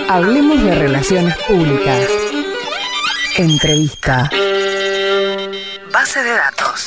Hablemos de relaciones públicas. Entrevista. Base de datos.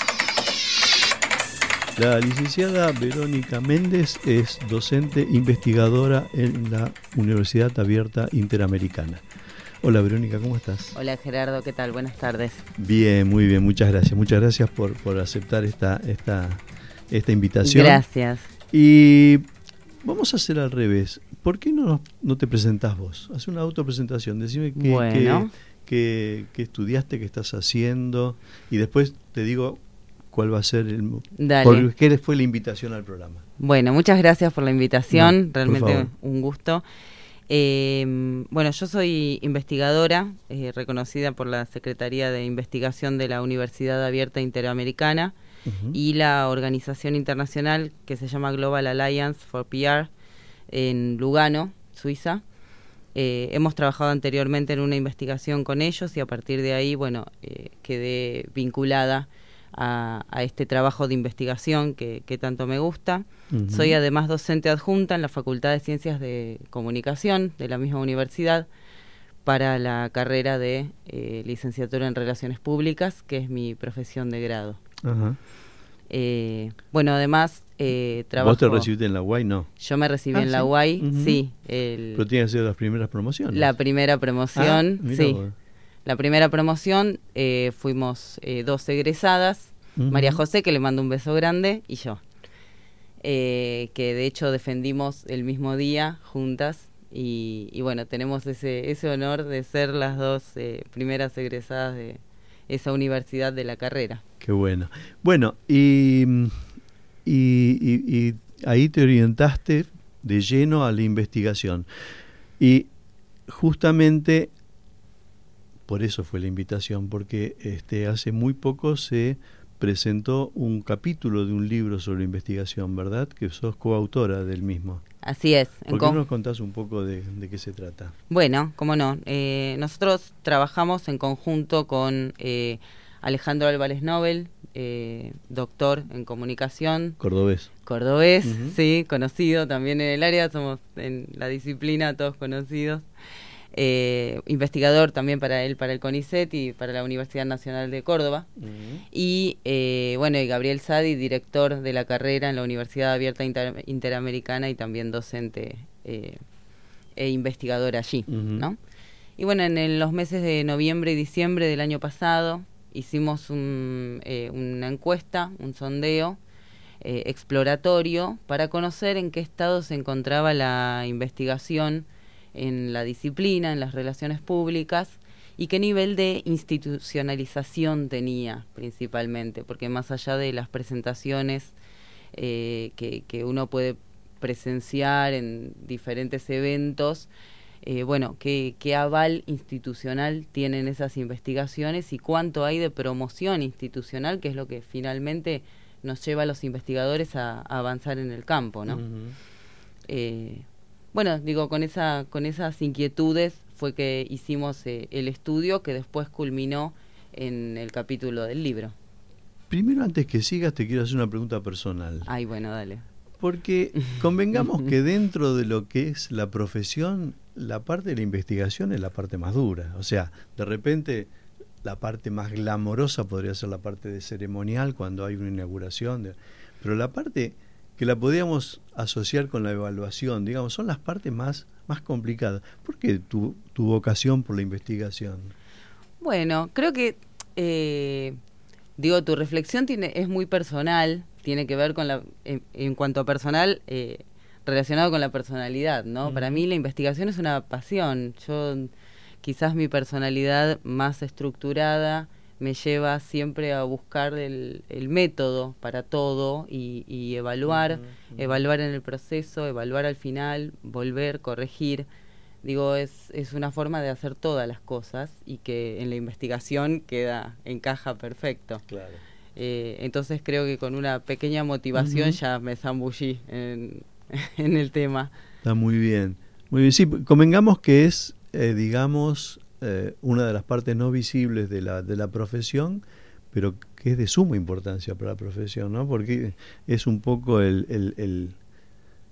La licenciada Verónica Méndez es docente investigadora en la Universidad Abierta Interamericana. Hola Verónica, ¿cómo estás? Hola Gerardo, ¿qué tal? Buenas tardes. Bien, muy bien, muchas gracias. Muchas gracias por aceptar esta invitación. Gracias. Y vamos a hacer al revés. ¿Por qué no te presentás vos? Haz una autopresentación, decime qué estudiaste, qué estás haciendo, y después te digo cuál va a ser por qué fue la invitación al programa. Bueno, muchas gracias por la invitación, realmente un gusto. Bueno, yo soy investigadora, reconocida por la Secretaría de Investigación de la Universidad Abierta Interamericana y la organización internacional que se llama Global Alliance for PR en Lugano, Suiza. Hemos trabajado anteriormente en una investigación con ellos y a partir de ahí, quedé vinculada a este trabajo de investigación que tanto me gusta. Soy además docente adjunta en la Facultad de Ciencias de Comunicación de la misma universidad para la carrera de licenciatura en Relaciones Públicas, que es mi profesión de grado. Ajá. Además trabajo... ¿Vos te recibiste en la UAI? No. Yo me recibí en la UAI, sí. Pero tiene que ser las primeras promociones. La primera promoción, sí. Vos. La primera promoción fuimos 2 egresadas, María José, que le mando un beso grande, y yo. Que de hecho defendimos el mismo día juntas y bueno, tenemos ese honor de ser las 2 primeras egresadas de esa universidad de la carrera. Qué bueno. Bueno, y ahí te orientaste de lleno a la investigación. Y justamente por eso fue la invitación, porque hace muy poco se presentó un capítulo de un libro sobre investigación, ¿verdad? Que sos coautora del mismo. Así es. ¿Por qué no nos contás un poco de qué se trata? Bueno, cómo no. Nosotros trabajamos en conjunto con Alejandro Álvarez Nobel, doctor en comunicación. Cordobés, sí, conocido también en el área, somos en la disciplina todos conocidos. Investigador también para el CONICET y para la Universidad Nacional de Córdoba. Y y Gabriel Sadi, director de la carrera en la Universidad Abierta Interamericana y también docente e investigador allí, ¿no? Y bueno, en los meses de noviembre y diciembre del año pasado hicimos una encuesta, un sondeo exploratorio para conocer en qué estado se encontraba la investigación en la disciplina, en las relaciones públicas, y qué nivel de institucionalización tenía principalmente, porque más allá de las presentaciones que uno puede presenciar en diferentes eventos, qué aval institucional tienen esas investigaciones y cuánto hay de promoción institucional, que es lo que finalmente nos lleva a los investigadores a avanzar en el campo, ¿no? Con esas inquietudes fue que hicimos el estudio que después culminó en el capítulo del libro. Primero, antes que sigas, te quiero hacer una pregunta personal. Ay, bueno, dale. Porque convengamos que dentro de lo que es la profesión, la parte de la investigación es la parte más dura. O sea, de repente la parte más glamorosa podría ser la parte de ceremonial cuando hay una inauguración. Pero la parte que la podíamos asociar con la evaluación, digamos, son las partes más complicadas. ¿Por qué tu vocación por la investigación? Bueno, creo que tu reflexión es muy personal, tiene que ver con en cuanto a personal, relacionado con la personalidad, ¿no? Para mí la investigación es una pasión. Quizás mi personalidad más estructurada me lleva siempre a buscar el método para todo y evaluar en el proceso, evaluar al final, volver, corregir. Es una forma de hacer todas las cosas y que en la investigación encaja perfecto. Claro. Entonces creo que con una pequeña motivación ya me zambullí en el tema. Está muy bien. Muy bien, sí, convengamos que es, una de las partes no visibles de la profesión, pero que es de suma importancia para la profesión, ¿no? Porque es un poco el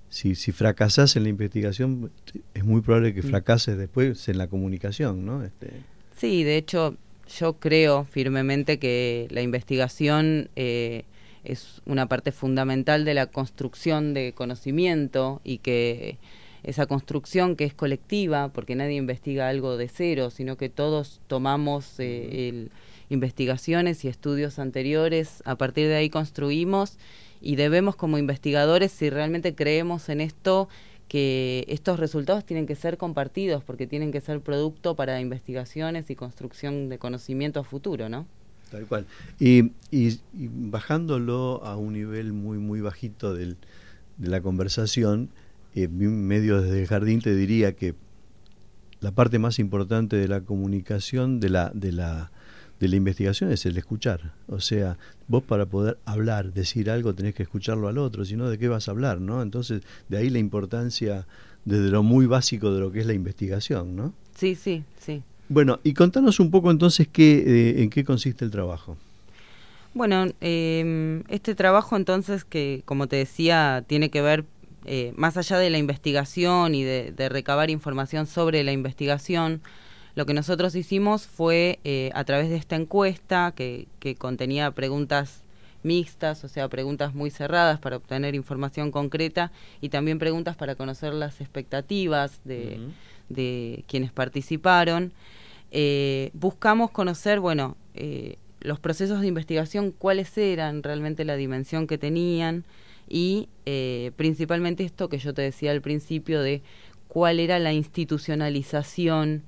si fracasás en la investigación, es muy probable que fracases después en la comunicación, ¿no? Sí, de hecho, yo creo firmemente que la investigación es una parte fundamental de la construcción de conocimiento, y que esa construcción, que es colectiva, porque nadie investiga algo de cero, sino que todos tomamos investigaciones y estudios anteriores, a partir de ahí construimos, y debemos, como investigadores, si realmente creemos en esto, que estos resultados tienen que ser compartidos, porque tienen que ser producto para investigaciones y construcción de conocimiento a futuro, ¿no? Tal cual. Y bajándolo a un nivel muy muy bajito de la conversación, medio desde el jardín te diría que la parte más importante de la comunicación, de la investigación, es el escuchar. O sea, vos, para poder hablar, decir algo, tenés que escucharlo al otro, si no, ¿de qué vas a hablar, no? Entonces, de ahí la importancia desde lo muy básico de lo que es la investigación, ¿no? Sí, sí, sí. Bueno, y contanos un poco entonces en qué consiste el trabajo. Bueno, este trabajo entonces, que como te decía, tiene que ver más allá de la investigación y de recabar información sobre la investigación. Lo que nosotros hicimos fue, a través de esta encuesta que contenía preguntas mixtas, o sea, preguntas muy cerradas para obtener información concreta, y también preguntas para conocer las expectativas de quienes participaron. Buscamos conocer, los procesos de investigación, cuáles eran realmente, la dimensión que tenían, y principalmente esto que yo te decía al principio, de cuál era la institucionalización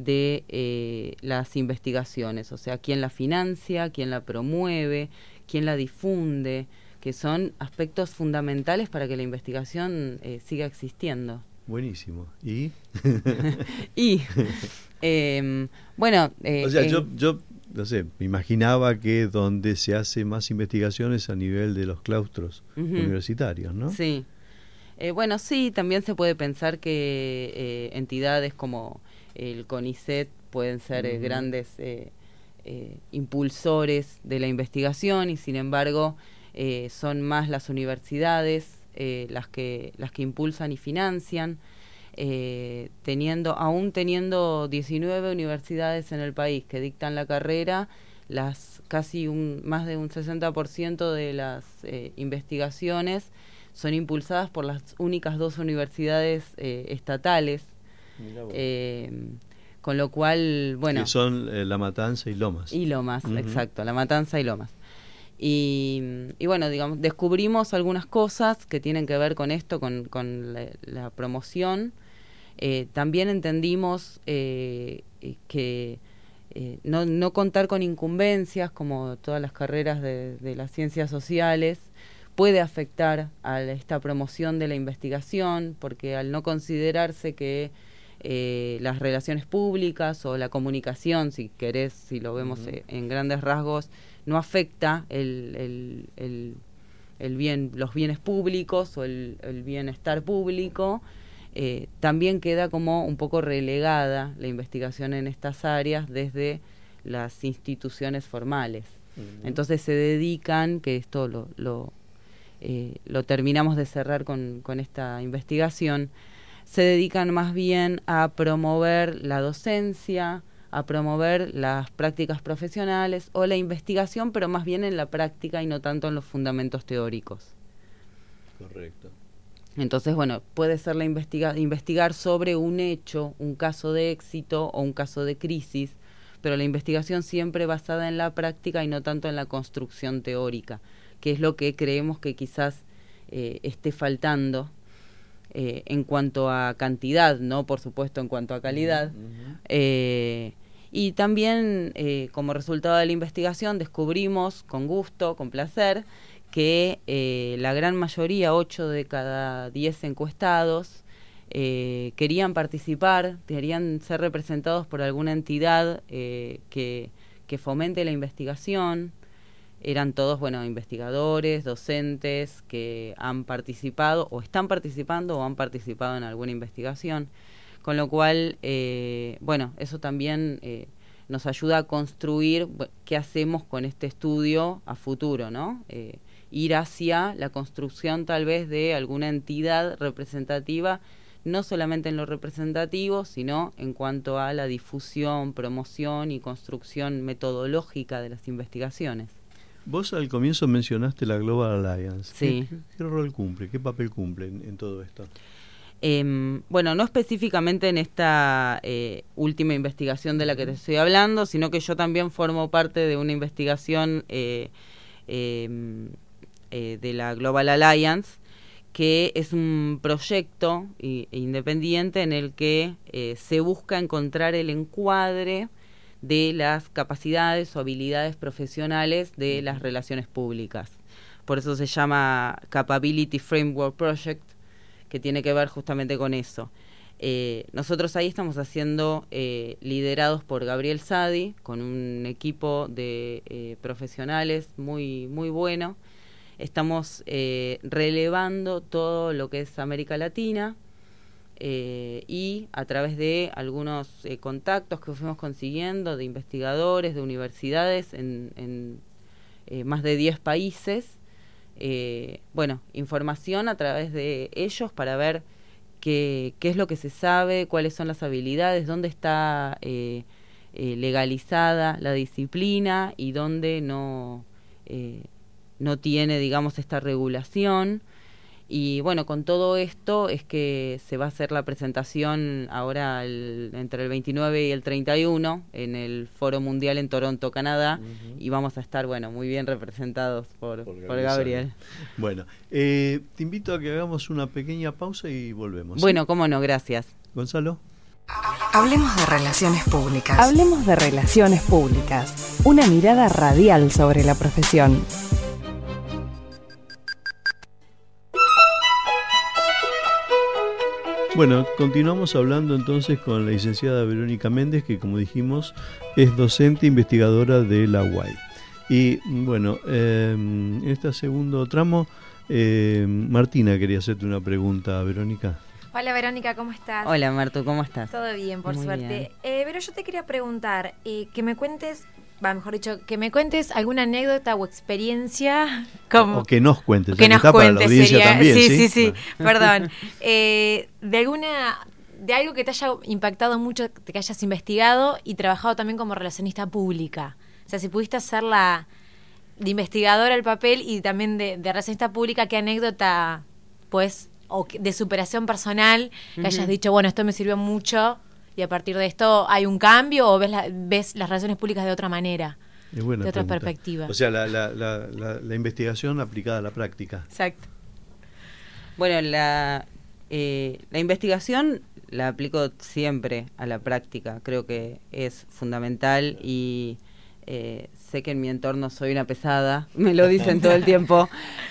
de las investigaciones, o sea, quién la financia, quién la promueve, quién la difunde, que son aspectos fundamentales para que la investigación siga existiendo. Buenísimo. ¿Y? O sea, yo no sé, me imaginaba que donde se hace más investigaciones a nivel de los claustros universitarios, ¿no? Sí. Sí, también se puede pensar que entidades como el CONICET pueden ser grandes impulsores de la investigación, y sin embargo son más las universidades las que impulsan y financian, aún teniendo 19 universidades en el país que dictan la carrera. Más de un 60% de las investigaciones son impulsadas por las únicas 2 universidades estatales, con lo cual, que son La Matanza y Lomas. Y Lomas, exacto, La Matanza y Lomas. Y bueno, digamos, descubrimos algunas cosas que tienen que ver con esto, con la promoción. También entendimos que no contar con incumbencias, como todas las carreras de las ciencias sociales, puede afectar a esta promoción de la investigación, porque al no considerarse que las relaciones públicas o la comunicación, si querés, si lo vemos en grandes rasgos, no afecta los bienes públicos o el bienestar público, también queda como un poco relegada la investigación en estas áreas desde las instituciones formales. Entonces se dedican, que esto lo terminamos de cerrar con esta investigación, se dedican más bien a promover la docencia, a promover las prácticas profesionales o la investigación, pero más bien en la práctica y no tanto en los fundamentos teóricos. Correcto. Entonces, puede ser investigar sobre un hecho, un caso de éxito o un caso de crisis, pero la investigación siempre basada en la práctica y no tanto en la construcción teórica, que es lo que creemos que quizás esté faltando en cuanto a cantidad, no por supuesto en cuanto a calidad. Y también como resultado de la investigación descubrimos con gusto, con placer, que la gran mayoría, 8 de cada 10 encuestados, querían participar, querían ser representados por alguna entidad que fomente la investigación. Eran todos, investigadores, docentes que han participado o están participando o han participado en alguna investigación, con lo cual, eso también nos ayuda a construir qué hacemos con este estudio a futuro, ¿no? ir hacia la construcción tal vez de alguna entidad representativa, no solamente en lo representativo, sino en cuanto a la difusión, promoción y construcción metodológica de las investigaciones. Vos al comienzo mencionaste la Global Alliance. Sí. ¿Qué rol cumple? ¿Qué papel cumple en todo esto? Bueno, no específicamente en esta última investigación de la que te estoy hablando, sino que yo también formo parte de una investigación de la Global Alliance, que es un proyecto independiente en el que se busca encontrar el encuadre de las capacidades o habilidades profesionales de las relaciones públicas. Por eso se llama Capability Framework Project, que tiene que ver justamente con eso. Nosotros ahí estamos haciendo, liderados por Gabriel Sadi, con un equipo de profesionales muy, muy bueno. Estamos relevando todo lo que es América Latina, y a través de algunos contactos que fuimos consiguiendo de investigadores, de universidades en más de 10 países, información a través de ellos para ver qué es lo que se sabe, cuáles son las habilidades, dónde está legalizada la disciplina y dónde no tiene, digamos, esta regulación. Y bueno, con todo esto es que se va a hacer la presentación ahora entre el 29 y el 31 en el Foro Mundial en Toronto, Canadá, y vamos a estar, muy bien representados por Gabriel. Bueno, te invito a que hagamos una pequeña pausa y volvemos. Bueno, cómo no, gracias. Gonzalo. Hablemos de relaciones públicas. Hablemos de relaciones públicas. Una mirada radial sobre la profesión. Bueno, continuamos hablando entonces con la licenciada Verónica Méndez, que como dijimos es docente investigadora de la UAI. Y bueno, en este segundo tramo, Martina quería hacerte una pregunta, Verónica. Hola Verónica, ¿cómo estás? Hola Martu, ¿cómo estás? Todo bien, por Muy suerte. Pero yo te quería preguntar, que me cuentes alguna anécdota o experiencia. O que nos cuentes, que nos está cuentes, para la audiencia sería, también, sí, perdón. De algo que te haya impactado mucho, que hayas investigado y trabajado también como relacionista pública. O sea, si pudiste hacerla de investigadora el papel y también de relacionista pública, ¿qué anécdota, pues, o de superación personal que hayas dicho, bueno, esto me sirvió mucho y a partir de esto hay un cambio, o ves las relaciones públicas de otra manera, es buena de otra pregunta. perspectiva? O sea, la investigación aplicada a la práctica. Exacto. Bueno, la investigación la aplico siempre a la práctica. Creo que es fundamental y sé que en mi entorno soy una pesada, me lo dicen todo el tiempo.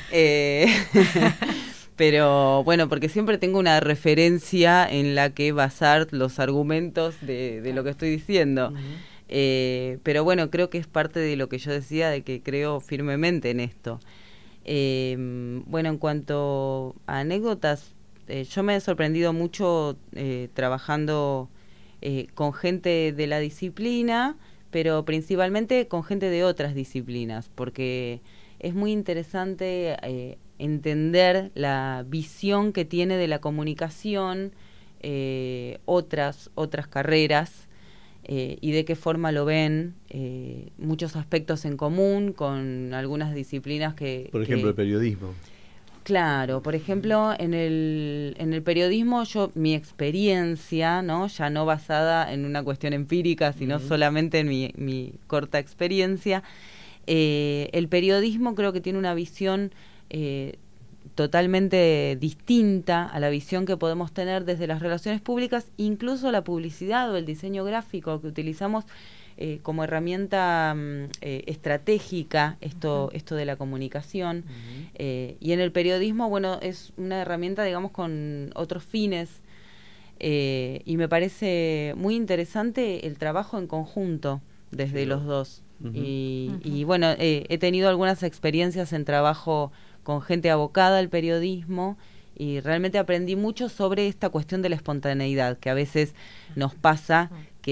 Pero bueno, porque siempre tengo una referencia en la que basar los argumentos de lo que estoy diciendo. Pero bueno, creo que es parte de lo que yo decía, de que creo firmemente en esto. Bueno, en cuanto a anécdotas, yo me he sorprendido mucho trabajando con gente de la disciplina, pero principalmente con gente de otras disciplinas, porque es muy interesante entender la visión que tiene de la comunicación otras carreras, y de qué forma lo ven, muchos aspectos en común con algunas disciplinas que... Por ejemplo, el periodismo. Claro, por ejemplo, en el periodismo, mi experiencia, ¿no?, ya no basada en una cuestión empírica, sino solamente en mi corta experiencia, el periodismo creo que tiene una visión totalmente distinta a la visión que podemos tener desde las relaciones públicas, incluso la publicidad o el diseño gráfico que utilizamos como herramienta estratégica, esto de la comunicación. Y en el periodismo, bueno, es una herramienta, digamos, con otros fines, y me parece muy interesante el trabajo en conjunto desde los dos. Y bueno, he tenido algunas experiencias en trabajo con gente abocada al periodismo y realmente aprendí mucho sobre esta cuestión de la espontaneidad, que a veces nos pasa que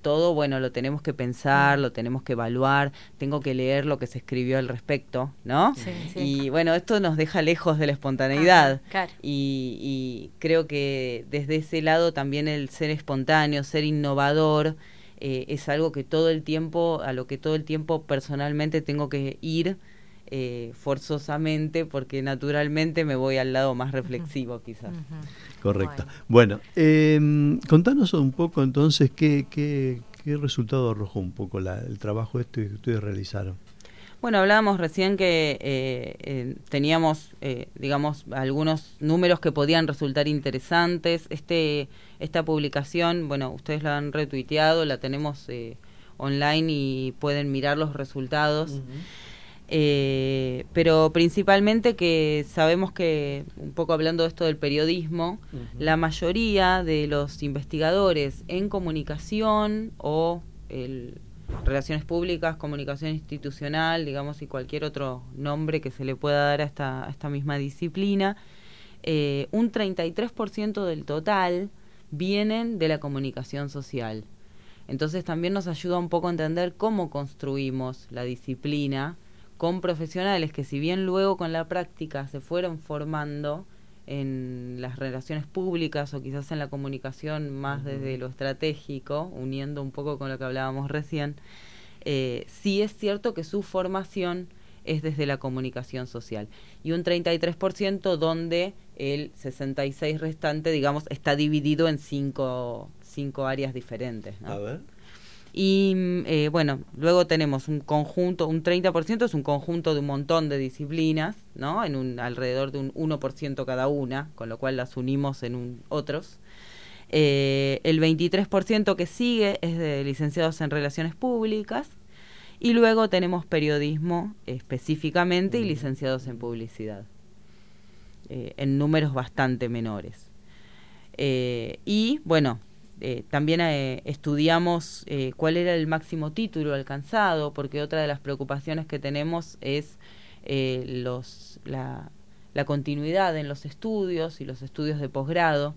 todo, bueno, lo tenemos que pensar, lo tenemos que evaluar, tengo que leer lo que se escribió al respecto, ¿no? Sí, sí. Y bueno, esto nos deja lejos de la espontaneidad. Claro. Y creo que desde ese lado también el ser espontáneo, ser innovador, es algo que todo el tiempo, a lo que todo el tiempo personalmente tengo que ir forzosamente, porque naturalmente me voy al lado más reflexivo, quizás. Correcto. Bueno, contanos un poco entonces qué resultado arrojó un poco el trabajo que ustedes realizaron. Bueno, hablábamos recién que teníamos, digamos, algunos números que podían resultar interesantes. Esta publicación, bueno, ustedes la han retuiteado, la tenemos online y pueden mirar los resultados. Pero principalmente que sabemos que, un poco hablando de esto del periodismo, la mayoría de los investigadores en comunicación o relaciones públicas, comunicación institucional, digamos, y cualquier otro nombre que se le pueda dar a esta misma disciplina, un 33% del total vienen de la comunicación social. Entonces también nos ayuda un poco a entender cómo construimos la disciplina con profesionales que, si bien luego con la práctica se fueron formando en las relaciones públicas o quizás en la comunicación más desde lo estratégico, uniendo un poco con lo que hablábamos recién, sí es cierto que su formación es desde la comunicación social. Y un 33% donde el 66% restante, digamos, está dividido en cinco áreas diferentes, ¿no? A ver. Y bueno, luego tenemos un conjunto, un 30% es un conjunto de un montón de disciplinas, ¿no? Alrededor de un 1% cada una, con lo cual las unimos en otros. El 23% que sigue es de licenciados en Relaciones Públicas, y luego tenemos periodismo específicamente y licenciados en Publicidad, en números bastante menores. Y bueno, también estudiamos cuál era el máximo título alcanzado, porque otra de las preocupaciones que tenemos es la continuidad en los estudios y los estudios de posgrado.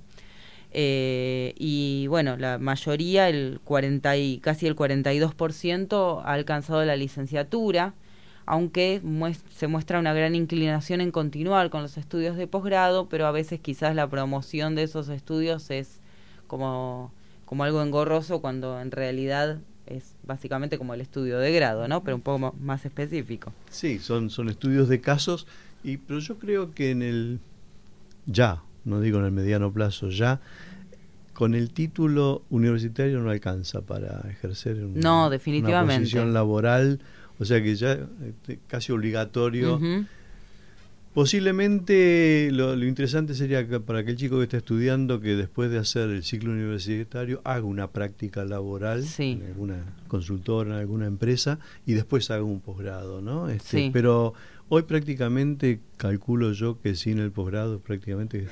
Y bueno, la mayoría, casi el 42%, ha alcanzado la licenciatura, aunque se muestra una gran inclinación en continuar con los estudios de posgrado, pero a veces quizás la promoción de esos estudios es como algo engorroso, cuando en realidad es básicamente como el estudio de grado, ¿no? Pero un poco más específico. Sí, son estudios de casos, pero yo creo que no digo en el mediano plazo, con el título universitario no alcanza para ejercer definitivamente una posición laboral, o sea que ya casi obligatorio. Posiblemente lo interesante sería que para aquel chico que está estudiando, que después de hacer el ciclo universitario haga una práctica laboral en alguna consultora, en alguna empresa, y después haga un posgrado, ¿no? Pero hoy prácticamente calculo yo que sin el posgrado prácticamente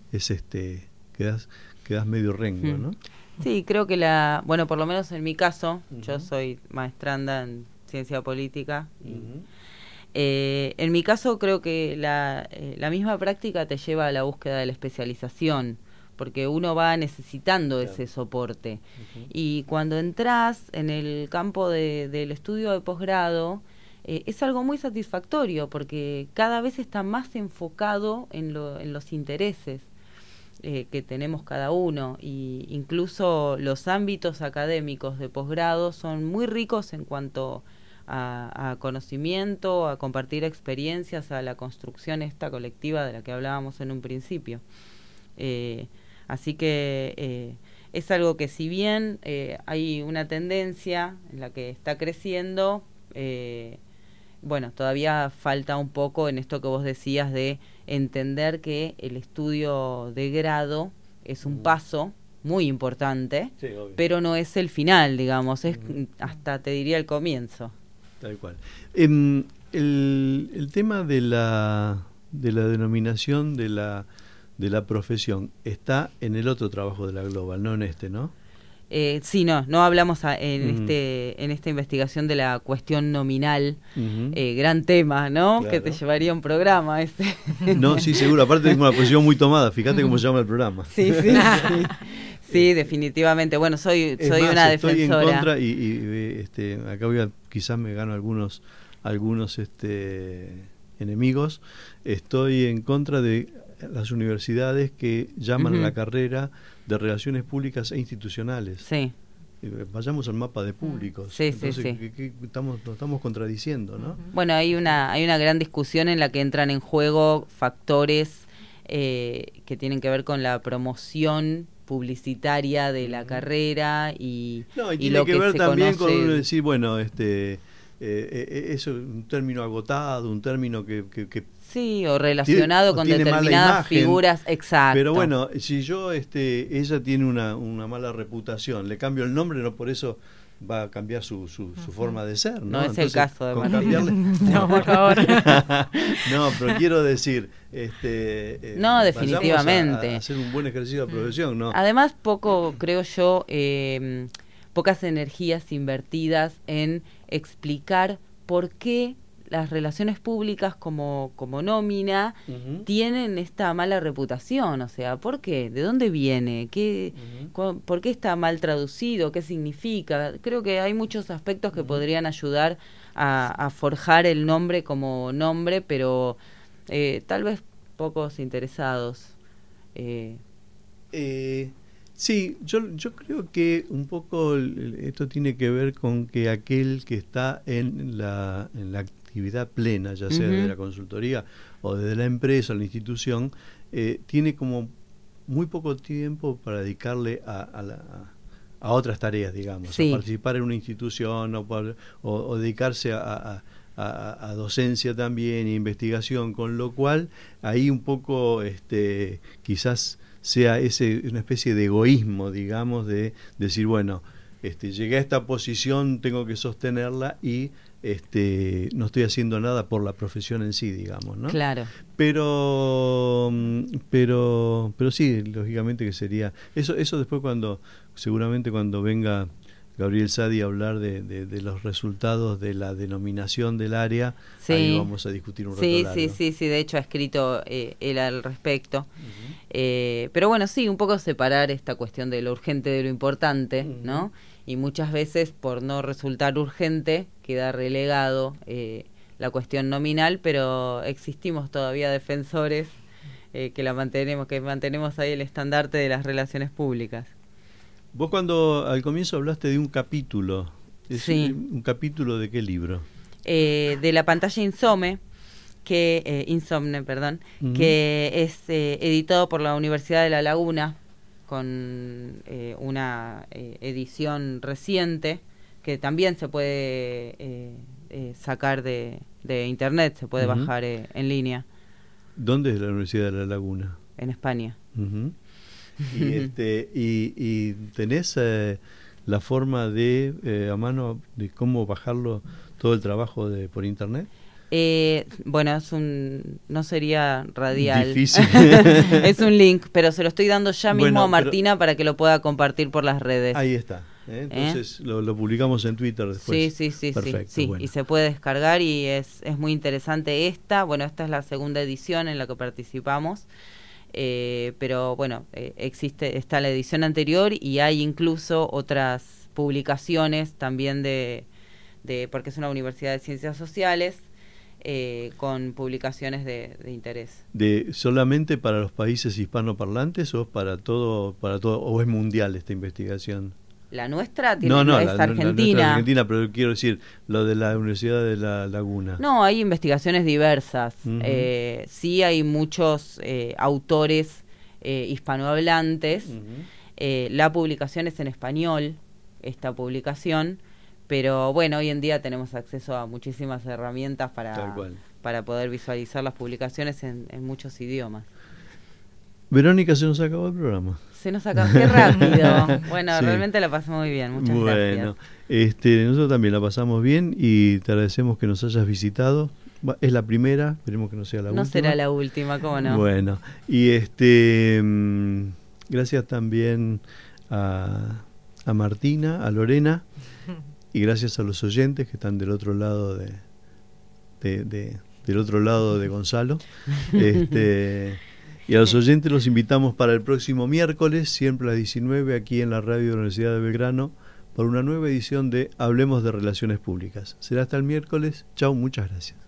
quedas medio rengo, ¿no? Sí, creo que bueno, por lo menos en mi caso, yo soy maestranda en ciencia política. En mi caso creo que la misma práctica te lleva a la búsqueda de la especialización, porque uno va necesitando ese soporte. Y cuando entras en el campo del estudio de posgrado, es algo muy satisfactorio, porque cada vez está más enfocado en los intereses que tenemos cada uno, y incluso los ámbitos académicos de posgrado son muy ricos en cuanto a conocimiento, a compartir experiencias, a la construcción esta colectiva de la que hablábamos en un principio. Así que es algo que, si bien hay una tendencia en la que está creciendo, bueno, todavía falta un poco en esto que vos decías de entender que el estudio de grado es un paso muy importante, pero no es el final, digamos, es hasta, te diría, el comienzo. Tal cual. El tema de la denominación de la profesión está en el otro trabajo de la Global, no en este, ¿no? Sí, no hablamos en esta investigación de la cuestión nominal, gran tema, ¿no? Claro. Que te llevaría un programa No, sí, seguro, aparte tengo una posición muy tomada, fíjate cómo se llama el programa. Sí. Sí, definitivamente. Bueno, soy más, una estoy defensora. en contra acá quizás me gano algunos enemigos. Estoy en contra de las universidades que llaman a la carrera de Relaciones Públicas e Institucionales. Sí. Vayamos al mapa de públicos. Sí, Entonces, sí. nos estamos contradiciendo, ¿no? Bueno, hay una gran discusión en la que entran en juego factores que tienen que ver con la promoción publicitaria de la carrera y tiene lo que ver se también conoce... con uno decir, bueno, eso es un término agotado, un término que sí, o relacionado con tiene determinadas mala imagen, figuras, exacto. Pero bueno, si ella tiene una mala reputación, le cambio el nombre, no por eso va a cambiar su forma de ser, ¿no? No es el caso de Martina. No, por favor. No, pero quiero decir, no, definitivamente. A hacer un buen ejercicio de profesión, ¿no? Además, creo yo, pocas energías invertidas en explicar por qué las relaciones públicas como nómina tienen esta mala reputación. O sea, ¿por qué? ¿De dónde viene? ¿Por qué está mal traducido? ¿Qué significa? Creo que hay muchos aspectos que podrían ayudar a forjar el nombre como nombre, pero tal vez pocos interesados. Sí, yo creo que un poco esto tiene que ver con que aquel que está en la actividad plena, ya sea de la consultoría o de la empresa o la institución, tiene como muy poco tiempo para dedicarle a otras tareas, digamos, sí. a participar en una institución o dedicarse a docencia también, investigación, con lo cual ahí un poco quizás sea una especie de egoísmo, digamos, de decir, bueno, llegué a esta posición, tengo que sostenerla y no estoy haciendo nada por la profesión en sí, digamos, ¿no? Claro. Pero sí, lógicamente que sería eso después seguramente cuando venga Gabriel Sadi a hablar de los resultados de la denominación del área, sí. Ahí vamos a discutir un rato largo. Sí, de hecho ha escrito él al respecto. Pero bueno, sí, un poco separar esta cuestión de lo urgente de lo importante, ¿no? Y muchas veces, por no resultar urgente, queda relegado la cuestión nominal, pero existimos todavía defensores que mantenemos ahí el estandarte de las relaciones públicas. Vos al comienzo hablaste de un capítulo. Sí. ¿Un capítulo de qué libro? De La pantalla Insomne, que es editado por la Universidad de La Laguna, con una edición reciente, que también se puede sacar de internet, se puede bajar en línea. ¿Dónde es la Universidad de La Laguna? En España. Y tenés la forma a mano de cómo bajarlo todo el trabajo por internet. Bueno, no sería radial. Difícil. Es un link, pero se lo estoy dando ya mismo a Martina para que lo pueda compartir por las redes. Ahí está. Entonces lo publicamos en Twitter después. Sí. Perfecto, sí. bueno. Y se puede descargar y es muy interesante esta. Bueno, esta es la segunda edición en la que participamos. Pero bueno, está la edición anterior y hay incluso otras publicaciones también porque es una universidad de ciencias sociales, con publicaciones de interés. ¿Solamente para los países hispanoparlantes o para todo o es mundial esta investigación? La nuestra es la Argentina. nuestra es Argentina, pero quiero decir, lo de la Universidad de La Laguna. No, hay investigaciones diversas. Sí hay muchos autores hispanohablantes. La publicación es en español, esta publicación, pero bueno, hoy en día tenemos acceso a muchísimas herramientas para poder visualizar las publicaciones en muchos idiomas. Verónica, se nos acabó el programa. Se nos acabó, qué rápido. Bueno, sí. Realmente la pasamos muy bien, muchas gracias. Nosotros también la pasamos bien y te agradecemos que nos hayas visitado. Es la primera, esperemos que no sea la última. No será la última, ¿cómo no? Bueno, y gracias también a Martina, a Lorena, y gracias a los oyentes que están del otro lado del otro lado de Gonzalo. Y a los oyentes los invitamos para el próximo miércoles, siempre a las 19, aquí en la radio de la Universidad de Belgrano, por una nueva edición de Hablemos de Relaciones Públicas. Será hasta el miércoles. Chau, muchas gracias.